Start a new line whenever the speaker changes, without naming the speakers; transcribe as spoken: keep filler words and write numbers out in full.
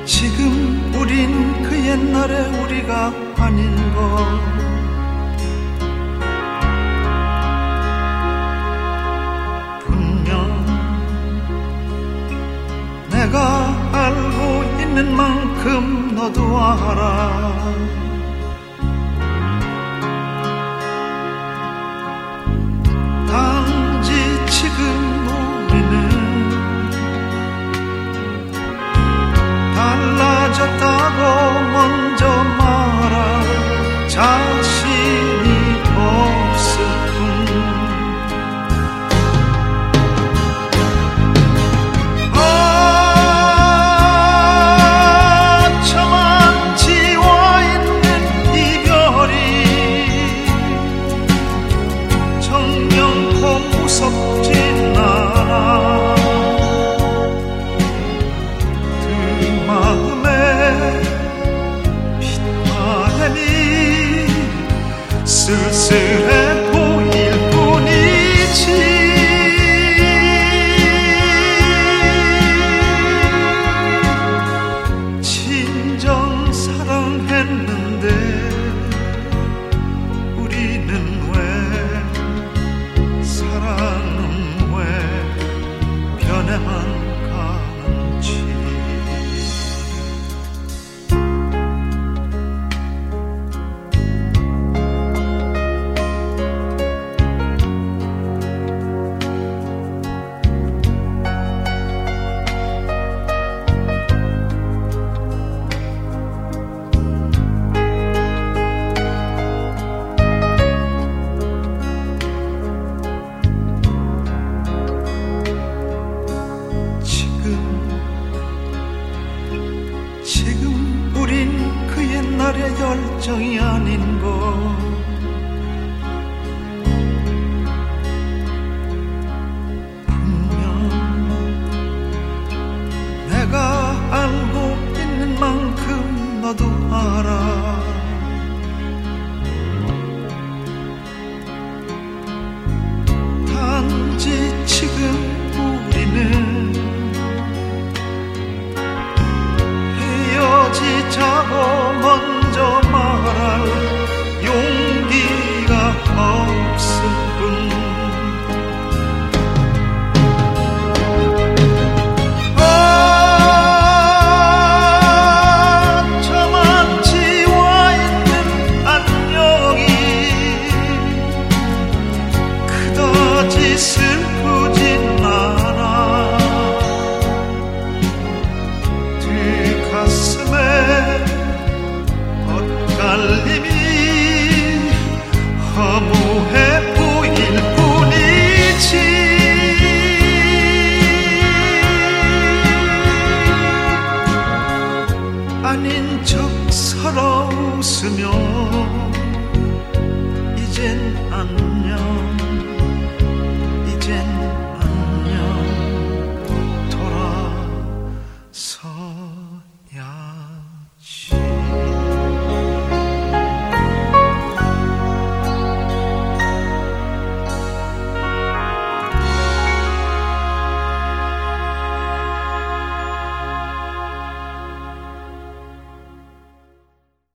지금 우린 그 옛날의 우리가 아닌 것. 분명 내가 알고 있는 만큼 너도 알아. 단지 지금 우리는 달라졌다고 먼저 말할 자신이 없을 뿐. 아, 저만 지워있는 이별이 정명코 무섭진 않아. 쓸쓸해 보일 뿐이지. 진정 사랑했는데 우리는 왜, 사랑은 왜 변해만 가는지. 지금 우린 그 옛날의 열정이 아닌 것. 분명 내가 알고 있는 만큼 너도 알아. 단지 지금 우리는 헤어지자고 먼저 말할 용기가 없을 뿐. 아, 저만 지워있는 안녕이 그다지 슬프진 않아. 가슴에 엇갈림이 허무해 보일 뿐이지. 아닌 척 서러 웃으며 이젠 안녕, 이젠 안녕 돌아서